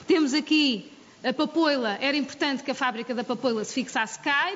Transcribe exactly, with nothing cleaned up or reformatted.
Temos aqui a papoila, era importante que a fábrica da papoila se fixasse cá,